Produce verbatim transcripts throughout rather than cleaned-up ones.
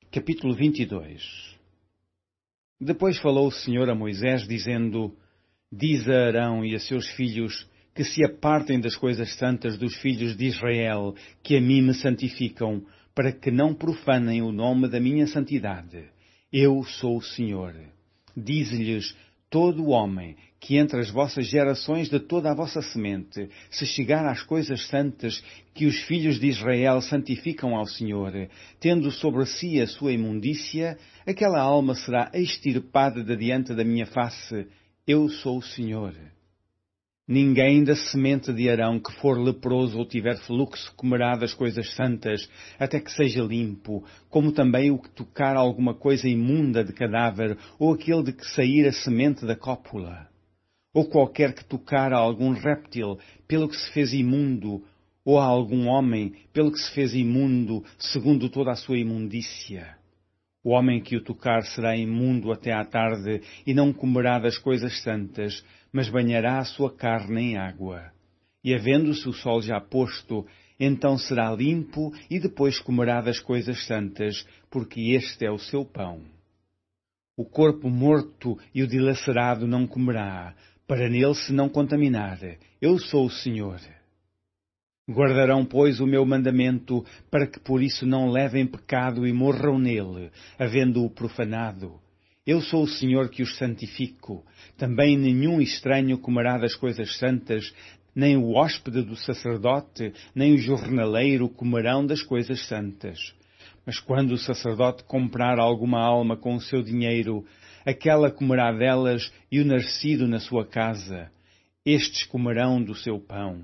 Capítulo vinte e dois. Depois falou o Senhor a Moisés, dizendo: Diz a Arão e a seus filhos que se apartem das coisas santas dos filhos de Israel, que a mim me santificam, para que não profanem o nome da minha santidade. Eu sou o Senhor. Diz-lhes: todo homem que entre as vossas gerações de toda a vossa semente, se chegar às coisas santas que os filhos de Israel santificam ao Senhor, tendo sobre si a sua imundícia, aquela alma será extirpada de diante da minha face. Eu sou o Senhor. Ninguém da semente de Arão que for leproso ou tiver fluxo comerá das coisas santas, até que seja limpo, como também o que tocar alguma coisa imunda de cadáver, ou aquele de que sair a semente da cópula, ou qualquer que tocar a algum réptil, pelo que se fez imundo, ou a algum homem, pelo que se fez imundo, segundo toda a sua imundícia. O homem que o tocar será imundo até à tarde, e não comerá das coisas santas, mas banhará a sua carne em água. E havendo-se o sol já posto, então será limpo, e depois comerá das coisas santas, porque este é o seu pão. O corpo morto e o dilacerado não comerá, para nele se não contaminar. Eu sou o Senhor. Guardarão, pois, o meu mandamento, para que por isso não levem pecado e morram nele, havendo-o profanado. Eu sou o Senhor que os santifico. Também nenhum estranho comerá das coisas santas, nem o hóspede do sacerdote, nem o jornaleiro comerão das coisas santas. Mas quando o sacerdote comprar alguma alma com o seu dinheiro, aquela comerá delas e o nascido na sua casa. Estes comerão do seu pão.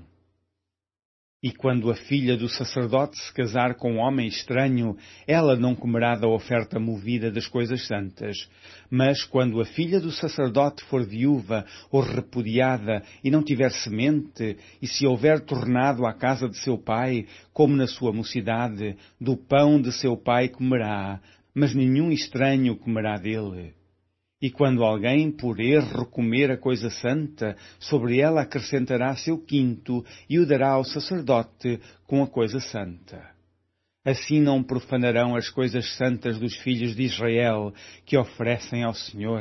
E quando a filha do sacerdote se casar com um homem estranho, ela não comerá da oferta movida das coisas santas. Mas quando a filha do sacerdote for viúva ou repudiada e não tiver semente, e se houver tornado à casa de seu pai, como na sua mocidade, do pão de seu pai comerá, mas nenhum estranho comerá dele. E quando alguém, por erro, comer a coisa santa, sobre ela acrescentará seu quinto e o dará ao sacerdote com a coisa santa. Assim não profanarão as coisas santas dos filhos de Israel, que oferecem ao Senhor.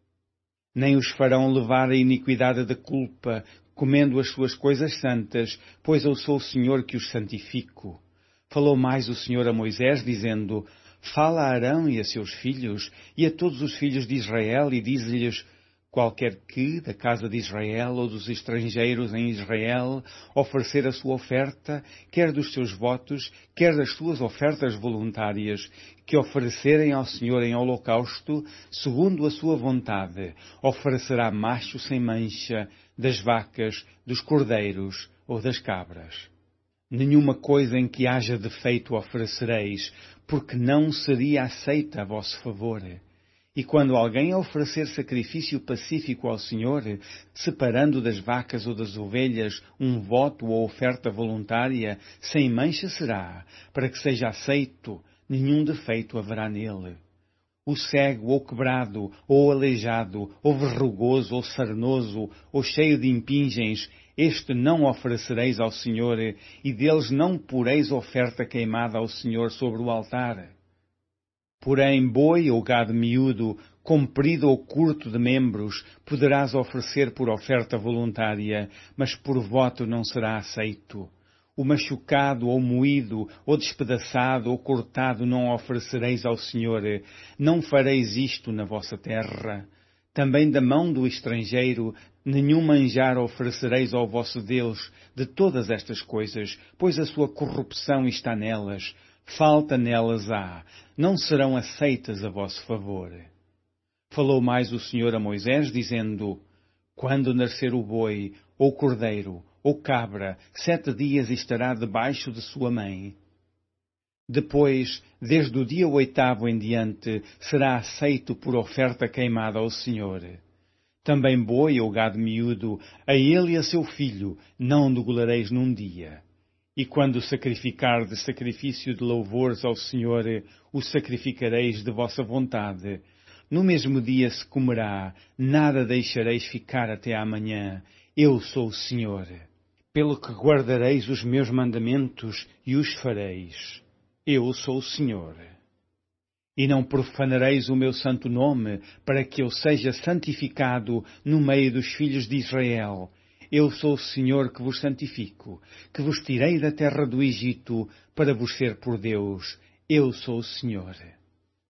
Nem os farão levar a iniquidade da culpa, comendo as suas coisas santas, pois eu sou o Senhor que os santifico. Falou mais o Senhor a Moisés, dizendo: Fala a Arão e a seus filhos, e a todos os filhos de Israel, e diz-lhes: qualquer que, da casa de Israel ou dos estrangeiros em Israel, oferecer a sua oferta, quer dos seus votos, quer das suas ofertas voluntárias, que oferecerem ao Senhor em holocausto, segundo a sua vontade, oferecerá macho sem mancha, das vacas, dos cordeiros ou das cabras. Nenhuma coisa em que haja defeito oferecereis, porque não seria aceita a vosso favor. E quando alguém oferecer sacrifício pacífico ao Senhor, separando das vacas ou das ovelhas um voto ou oferta voluntária, sem mancha será, para que seja aceito, nenhum defeito haverá nele. O cego, ou quebrado, ou aleijado, ou verrugoso, ou sarnoso, ou cheio de impingens, este não oferecereis ao Senhor, e deles não poreis oferta queimada ao Senhor sobre o altar. Porém, boi ou gado miúdo, comprido ou curto de membros, poderás oferecer por oferta voluntária, mas por voto não será aceito. O machucado ou moído, ou despedaçado ou cortado não oferecereis ao Senhor, não fareis isto na vossa terra. Também da mão do estrangeiro, nenhum manjar oferecereis ao vosso Deus de todas estas coisas, pois a sua corrupção está nelas, falta nelas há, não serão aceitas a vosso favor. Falou mais o Senhor a Moisés, dizendo: quando nascer o boi, ou cordeiro, ou cabra, sete dias estará debaixo de sua mãe. Depois, desde o dia oitavo em diante, será aceito por oferta queimada ao Senhor. Também boi ou gado miúdo, a ele e a seu filho, não degolareis num dia. E quando sacrificardes sacrifício de louvores ao Senhor, o sacrificareis de vossa vontade. No mesmo dia se comerá, nada deixareis ficar até amanhã. Eu sou o Senhor. Pelo que guardareis os meus mandamentos e os fareis. Eu sou o Senhor. E não profanareis o meu santo nome, para que eu seja santificado no meio dos filhos de Israel. Eu sou o Senhor que vos santifico, que vos tirei da terra do Egito, para vos ser por Deus. Eu sou o Senhor.